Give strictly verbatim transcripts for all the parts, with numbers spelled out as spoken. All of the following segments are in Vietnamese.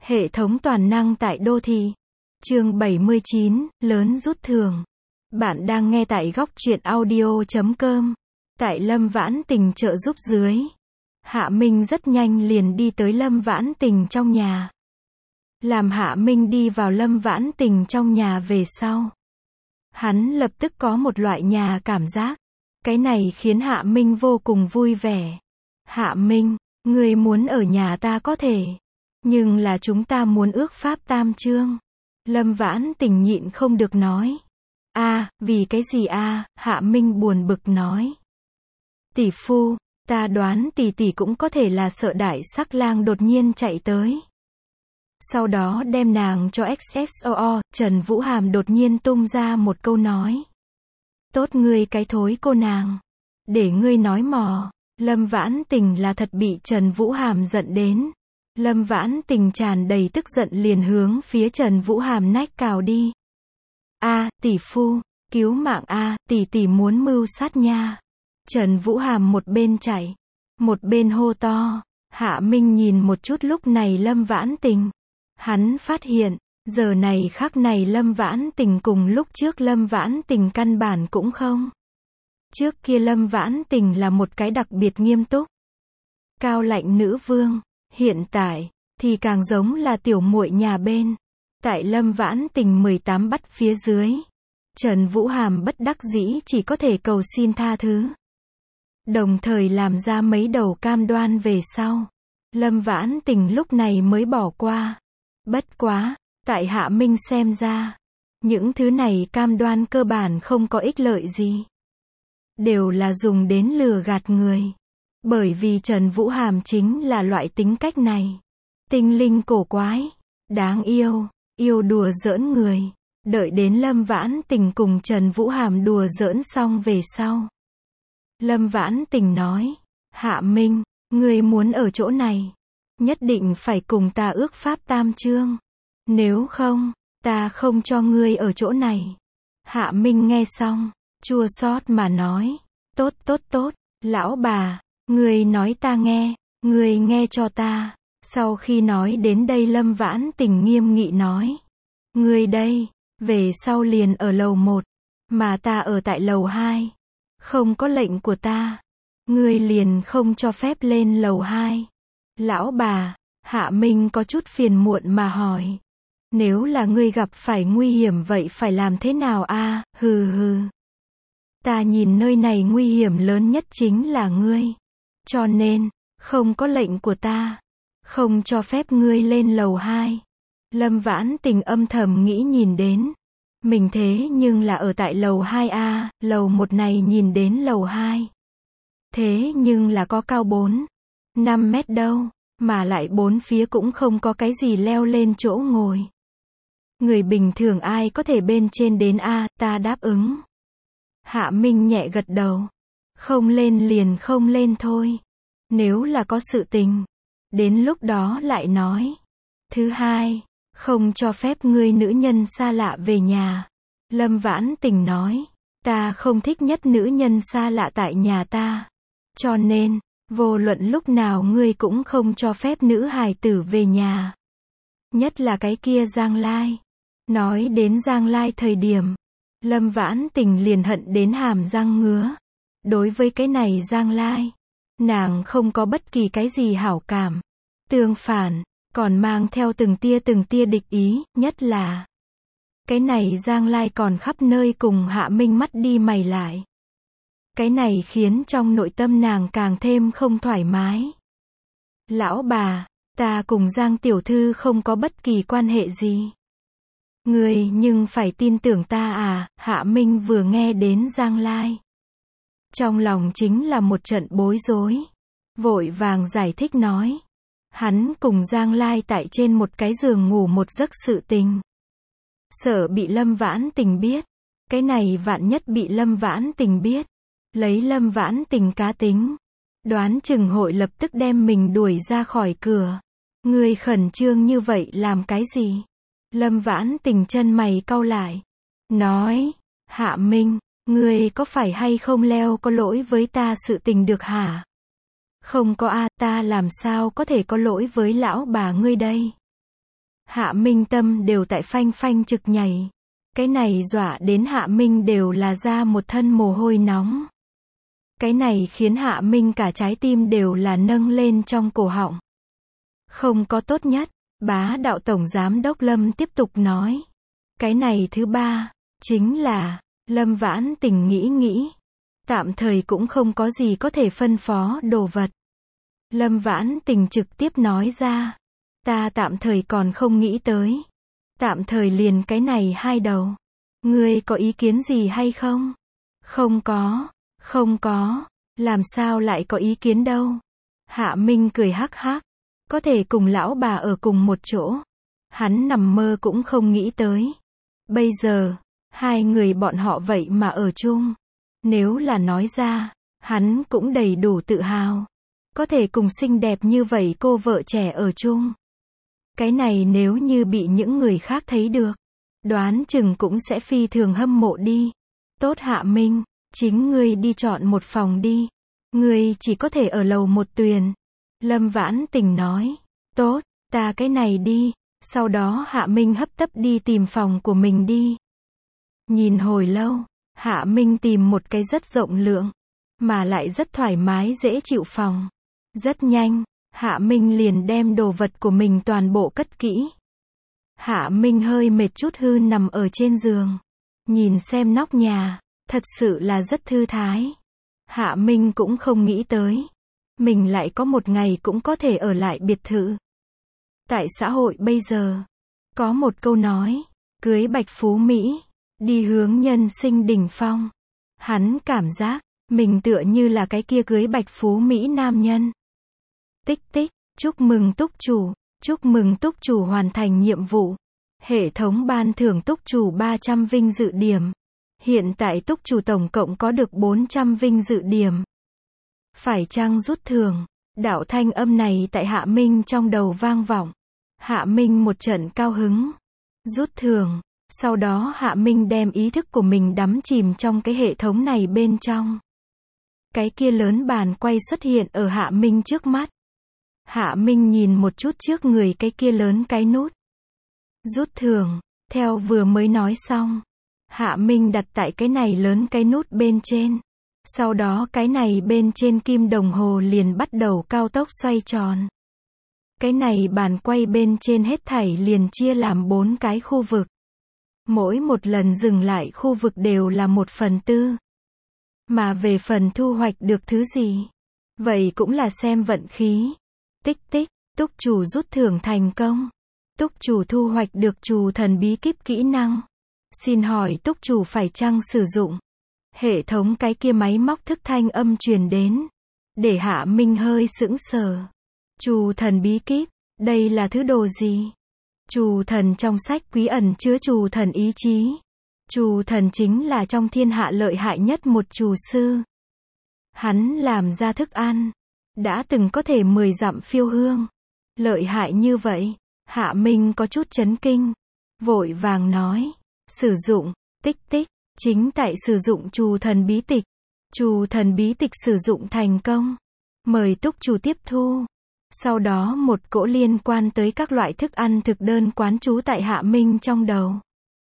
Hệ thống toàn năng tại đô thị. Chương bảy mươi chín, lớn rút thưởng. Bạn đang nghe tại góc truyện audio chấm com. Tại Lâm Vãn Tình trợ giúp dưới, Hạ Minh rất nhanh liền đi tới Lâm Vãn Tình trong nhà. Làm Hạ Minh đi vào Lâm Vãn Tình trong nhà về sau, hắn lập tức có một loại nhà cảm giác. Cái này khiến Hạ Minh vô cùng vui vẻ. Hạ Minh, ngươi muốn ở nhà ta có thể, nhưng là chúng ta muốn ước pháp tam chương. Lâm Vãn Tình nhịn không được nói. A, vì cái gì a? Hạ Minh buồn bực nói. Tỷ phu, ta đoán tỷ tỷ cũng có thể là sợ đại sắc lang đột nhiên chạy tới. Sau đó đem nàng cho ích ét o o, Trần Vũ Hàm đột nhiên tung ra một câu nói. Tốt ngươi cái thối cô nàng. Để ngươi nói mò. Lâm Vãn Tình là thật bị Trần Vũ Hàm giận đến. Lâm Vãn Tình tràn đầy tức giận liền hướng phía Trần Vũ Hàm nách cào đi. A, tỷ phu, cứu mạng a, tỷ tỷ muốn mưu sát nha. Trần Vũ Hàm một bên chạy, một bên hô to. Hạ Minh nhìn một chút lúc này Lâm Vãn Tình. Hắn phát hiện, giờ này khắc này Lâm Vãn Tình cùng lúc trước Lâm Vãn Tình căn bản cũng không. Trước kia Lâm Vãn Tình là một cái đặc biệt nghiêm túc, cao lạnh nữ vương. Hiện tại, thì càng giống là tiểu muội nhà bên. Tại Lâm Vãn Tình mười tám bắt phía dưới, Trần Vũ Hàm bất đắc dĩ chỉ có thể cầu xin tha thứ. Đồng thời làm ra mấy đầu cam đoan về sau. Lâm Vãn Tình lúc này mới bỏ qua. Bất quá, tại Hạ Minh xem ra, những thứ này cam đoan cơ bản không có ích lợi gì. Đều là dùng đến lừa gạt người. Bởi vì Trần Vũ Hàm chính là loại tính cách này. Tinh linh cổ quái, đáng yêu, yêu đùa giỡn người. Đợi đến Lâm Vãn Tình cùng Trần Vũ Hàm đùa giỡn xong về sau, Lâm Vãn Tình nói, Hạ Minh, ngươi muốn ở chỗ này, nhất định phải cùng ta ước pháp tam chương. Nếu không, ta không cho ngươi ở chỗ này. Hạ Minh nghe xong, chua xót mà nói, tốt tốt tốt, lão bà, ngươi nói ta nghe, ngươi nghe cho ta. Sau khi nói đến đây Lâm Vãn Tình nghiêm nghị nói, ngươi đây, về sau liền ở lầu một, mà ta ở tại lầu hai. Không có lệnh của ta, ngươi liền không cho phép lên lầu hai. Lão bà, Hạ Minh có chút phiền muộn mà hỏi, nếu là ngươi gặp phải nguy hiểm vậy phải làm thế nào a? Hừ hừ. Ta nhìn nơi này nguy hiểm lớn nhất chính là ngươi. Cho nên, không có lệnh của ta, không cho phép ngươi lên lầu hai. Lâm Vãn Tình âm thầm nghĩ nhìn đến. Mình thế nhưng là ở tại lầu hai a, lầu một này nhìn đến lầu hai. Thế nhưng là có cao bốn, năm mét đâu, mà lại bốn phía cũng không có cái gì leo lên chỗ ngồi. Người bình thường ai có thể bên trên đến a, ta đáp ứng. Hạ Minh nhẹ gật đầu. Không lên liền không lên thôi. Nếu là có sự tình, đến lúc đó lại nói. Thứ hai, không cho phép ngươi nữ nhân xa lạ về nhà. Lâm Vãn Tình nói, ta không thích nhất nữ nhân xa lạ tại nhà ta. Cho nên, vô luận lúc nào ngươi cũng không cho phép nữ hài tử về nhà. Nhất là cái kia Giang Lai. Nói đến Giang Lai thời điểm, Lâm Vãn Tình liền hận đến hàm răng ngứa. Đối với cái này Giang Lai, nàng không có bất kỳ cái gì hảo cảm. Tương phản, còn mang theo từng tia từng tia địch ý, nhất là cái này Giang Lai còn khắp nơi cùng Hạ Minh mắt đi mày lại. Cái này khiến trong nội tâm nàng càng thêm không thoải mái. Lão bà, ta cùng Giang tiểu thư không có bất kỳ quan hệ gì. Ngươi nhưng phải tin tưởng ta à? Hạ Minh vừa nghe đến Giang Lai, trong lòng chính là một trận bối rối. Vội vàng giải thích nói. Hắn cùng Giang Lai tại trên một cái giường ngủ một giấc sự tình. Sợ bị Lâm Vãn Tình biết. Cái này vạn nhất bị Lâm Vãn Tình biết. Lấy Lâm Vãn Tình cá tính, đoán chừng hội lập tức đem mình đuổi ra khỏi cửa. Ngươi khẩn trương như vậy làm cái gì? Lâm Vãn Tình chân mày cau lại. Nói, Hạ Minh, ngươi có phải hay không leo có lỗi với ta sự tình được hả? Không có a, ta làm sao có thể có lỗi với lão bà ngươi đây? Hạ Minh tâm đều tại phanh phanh trực nhảy. Cái này dọa đến Hạ Minh đều là ra một thân mồ hôi nóng. Cái này khiến Hạ Minh cả trái tim đều là nâng lên trong cổ họng. Không có tốt nhất, bá đạo tổng giám đốc Lâm tiếp tục nói. Cái này thứ ba, chính là, Lâm Vãn Tình nghĩ nghĩ. Tạm thời cũng không có gì có thể phân phó đồ vật. Lâm Vãn Tình trực tiếp nói ra. Ta tạm thời còn không nghĩ tới. Tạm thời liền cái này hai đầu. Ngươi có ý kiến gì hay không? Không có, không có, làm sao lại có ý kiến đâu? Hạ Minh cười hắc hắc. Có thể cùng lão bà ở cùng một chỗ. Hắn nằm mơ cũng không nghĩ tới. Bây giờ, hai người bọn họ vậy mà ở chung. Nếu là nói ra, hắn cũng đầy đủ tự hào. Có thể cùng xinh đẹp như vậy cô vợ trẻ ở chung. Cái này nếu như bị những người khác thấy được, đoán chừng cũng sẽ phi thường hâm mộ đi. Tốt Hạ Minh, chính ngươi đi chọn một phòng đi. Ngươi chỉ có thể ở lầu một tuyền. Lâm Vãn Tình nói. Tốt, ta cái này đi. Sau đó Hạ Minh hấp tấp đi tìm phòng của mình đi. Nhìn hồi lâu, Hạ Minh tìm một cái rất rộng lượng, mà lại rất thoải mái dễ chịu phòng. Rất nhanh, Hạ Minh liền đem đồ vật của mình toàn bộ cất kỹ. Hạ Minh hơi mệt chút hư nằm ở trên giường. Nhìn xem nóc nhà, thật sự là rất thư thái. Hạ Minh cũng không nghĩ tới. Mình lại có một ngày cũng có thể ở lại biệt thự. Tại xã hội bây giờ, có một câu nói, cưới bạch phú Mỹ, đi hướng nhân sinh đỉnh phong. Hắn cảm giác, mình tựa như là cái kia cưới bạch phú Mỹ nam nhân. Tích tích, chúc mừng túc chủ, chúc mừng túc chủ hoàn thành nhiệm vụ. Hệ thống ban thưởng túc chủ ba trăm vinh dự điểm. Hiện tại túc chủ tổng cộng có được bốn trăm vinh dự điểm. Phải chăng rút thưởng? Đạo thanh âm này tại Hạ Minh trong đầu vang vọng. Hạ Minh một trận cao hứng. Rút thưởng. Sau đó Hạ Minh đem ý thức của mình đắm chìm trong cái hệ thống này bên trong. Cái kia lớn bàn quay xuất hiện ở Hạ Minh trước mắt. Hạ Minh nhìn một chút trước người cái kia lớn cái nút. Rút thưởng. Theo vừa mới nói xong. Hạ Minh đặt tại cái này lớn cái nút bên trên. Sau đó cái này bên trên kim đồng hồ liền bắt đầu cao tốc xoay tròn. Cái này bàn quay bên trên hết thảy liền chia làm bốn cái khu vực. Mỗi một lần dừng lại khu vực đều là một phần tư. Mà về phần thu hoạch được thứ gì? Vậy cũng là xem vận khí. Tích tích, túc chủ rút thưởng thành công. Túc chủ thu hoạch được trù thần bí kíp kỹ năng. Xin hỏi túc chủ phải chăng sử dụng? Hệ thống cái kia máy móc thức thanh âm truyền đến. Để Hạ Minh hơi sững sờ. Trù thần bí kíp, đây là thứ đồ gì? Trù thần trong sách quý ẩn chứa trù thần ý chí. Trù thần chính là trong thiên hạ lợi hại nhất một trù sư. Hắn làm ra thức ăn. Đã từng có thể mười dặm phiêu hương. Lợi hại như vậy. Hạ Minh có chút chấn kinh. Vội vàng nói. Sử dụng, tích tích. Chính tại sử dụng trù thần bí tịch. Trù thần bí tịch sử dụng thành công. Mời túc chủ tiếp thu. Sau đó một cỗ liên quan tới các loại thức ăn thực đơn quán trú tại Hạ Minh trong đầu.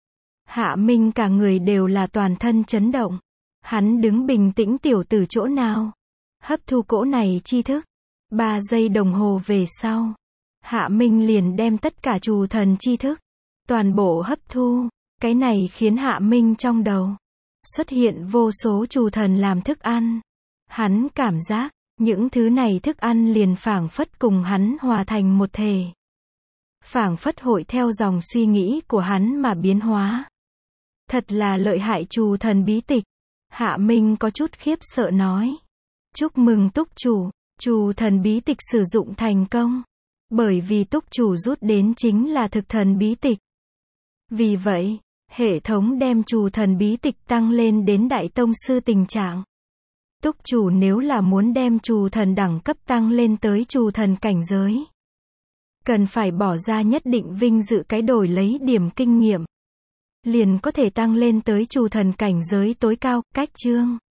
Hạ Minh cả người đều là toàn thân chấn động. Hắn đứng bình tĩnh tiểu từ chỗ nào. Hấp thu cỗ này tri thức. Ba giây đồng hồ về sau. Hạ Minh liền đem tất cả trù thần tri thức. Toàn bộ hấp thu. Cái này khiến Hạ Minh trong đầu xuất hiện vô số trù thần làm thức ăn. Hắn cảm giác, những thứ này thức ăn liền phảng phất cùng hắn hòa thành một thể. Phảng phất hội theo dòng suy nghĩ của hắn mà biến hóa. Thật là lợi hại trù thần bí tịch. Hạ Minh có chút khiếp sợ nói. Chúc mừng túc chủ, trù thần bí tịch sử dụng thành công. Bởi vì túc chủ rút đến chính là thực thần bí tịch. Vì vậy, hệ thống đem trù thần bí tịch tăng lên đến đại tông sư tình trạng. Túc chủ nếu là muốn đem trù thần đẳng cấp tăng lên tới trù thần cảnh giới, cần phải bỏ ra nhất định vinh dự cái đổi lấy điểm kinh nghiệm. Liền có thể tăng lên tới trù thần cảnh giới tối cao, cách chương.